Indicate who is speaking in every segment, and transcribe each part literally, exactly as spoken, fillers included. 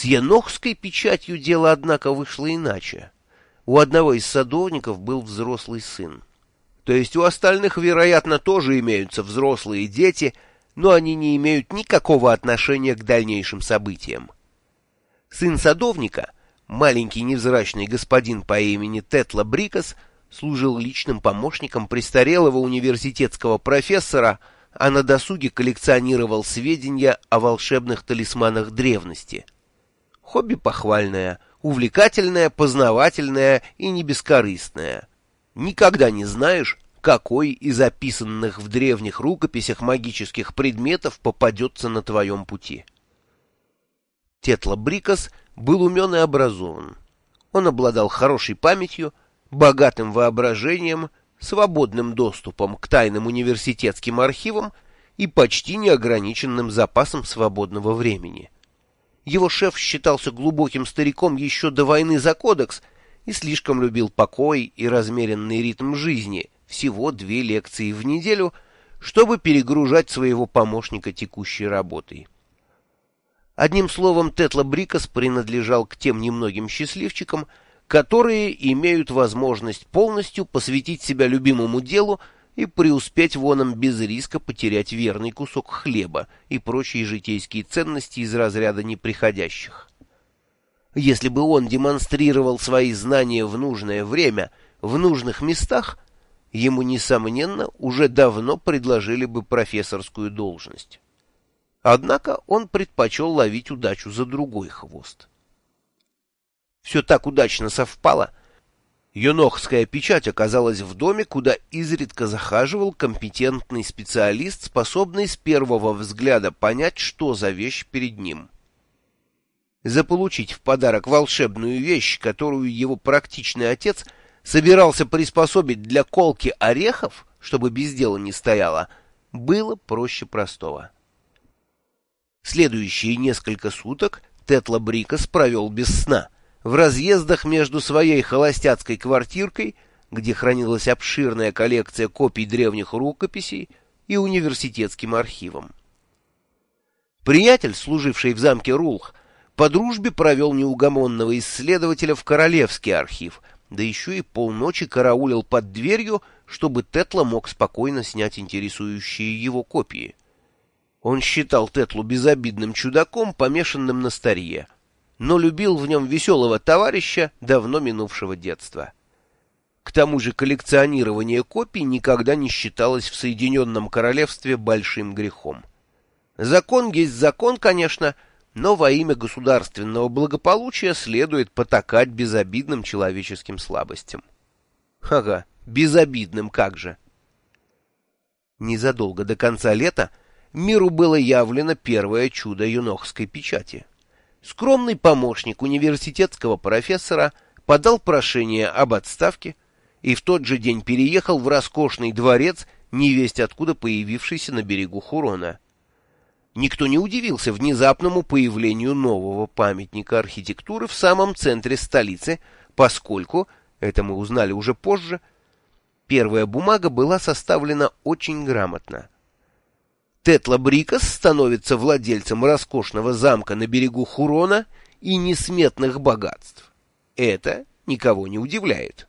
Speaker 1: С енохской печатью дело, однако, вышло иначе. У одного из садовников был взрослый сын. То есть у остальных, вероятно, тоже имеются взрослые дети, но они не имеют никакого отношения к дальнейшим событиям. Сын садовника, маленький невзрачный господин по имени Тетла Брикас, служил личным помощником престарелого университетского профессора, а на досуге коллекционировал сведения о волшебных талисманах древности. Хобби похвальное, увлекательное, познавательное и не бескорыстное. Никогда не знаешь, какой из описанных в древних рукописях магических предметов попадется на твоем пути. Тетла Брикас был умен и образован. Он обладал хорошей памятью, богатым воображением, свободным доступом к тайным университетским архивам и почти неограниченным запасом свободного времени. Его шеф считался глубоким стариком еще до войны за кодекс и слишком любил покой и размеренный ритм жизни, всего две лекции в неделю, чтобы перегружать своего помощника текущей работой. Одним словом, Тетла Брикас принадлежал к тем немногим счастливчикам, которые имеют возможность полностью посвятить себя любимому делу и преуспеть в оном без риска потерять верный кусок хлеба и прочие житейские ценности из разряда неприходящих. Если бы он демонстрировал свои знания в нужное время, в нужных местах, ему, несомненно, уже давно предложили бы профессорскую должность. Однако он предпочел ловить удачу за другой хвост. Все так удачно совпало. Енохская печать оказалась в доме, куда изредка захаживал компетентный специалист, способный с первого взгляда понять, что за вещь перед ним. Заполучить в подарок волшебную вещь, которую его практичный отец собирался приспособить для колки орехов, чтобы без дела не стояло, было проще простого. Следующие несколько суток Тетла Брикас провел без сна, в разъездах между своей холостяцкой квартиркой, где хранилась обширная коллекция копий древних рукописей, и университетским архивом. Приятель, служивший в замке Рулх, по дружбе провел неугомонного исследователя в Королевский архив, да еще и полночи караулил под дверью, чтобы Тетла мог спокойно снять интересующие его копии. Он считал Тетлу безобидным чудаком, помешанным на старье, но любил в нем веселого товарища давно минувшего детства. К тому же коллекционирование копий никогда не считалось в Соединенном Королевстве большим грехом. Закон есть закон, конечно, но во имя государственного благополучия следует потакать безобидным человеческим слабостям. Ага, безобидным как же. Незадолго до конца лета миру было явлено первое чудо енохской печати. Скромный помощник университетского профессора подал прошение об отставке и в тот же день переехал в роскошный дворец, невесть откуда появившийся на берегу Хурона. Никто не удивился внезапному появлению нового памятника архитектуры в самом центре столицы, поскольку, это мы узнали уже позже, первая бумага была составлена очень грамотно. Тетла Брикас становится владельцем роскошного замка на берегу Хурона и несметных богатств. Это никого не удивляет.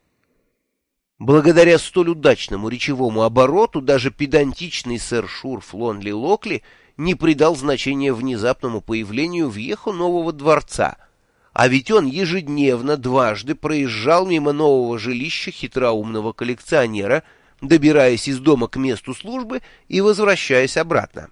Speaker 1: Благодаря столь удачному речевому обороту даже педантичный сэр Шурф Лонли Локли не придал значения внезапному появлению в Йехо нового дворца, а ведь он ежедневно дважды проезжал мимо нового жилища хитроумного коллекционера, добираясь из дома к месту службы и возвращаясь обратно.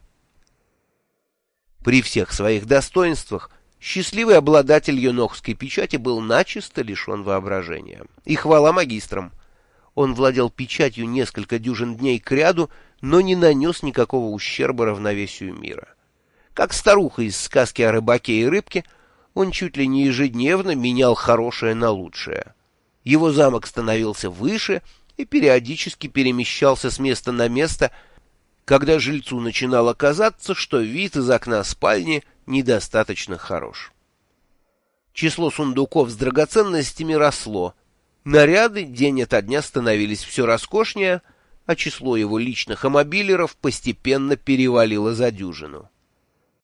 Speaker 1: При всех своих достоинствах счастливый обладатель енохской печати был начисто лишен воображения. И хвала магистрам. Он владел печатью несколько дюжин дней кряду, но не нанес никакого ущерба равновесию мира. Как старуха из сказки о рыбаке и рыбке, он чуть ли не ежедневно менял хорошее на лучшее. Его замок становился выше и периодически перемещался с места на место, когда жильцу начинало казаться, что вид из окна спальни недостаточно хорош. Число сундуков с драгоценностями росло, наряды день ото дня становились все роскошнее, а число его личных амобилеров постепенно перевалило за дюжину.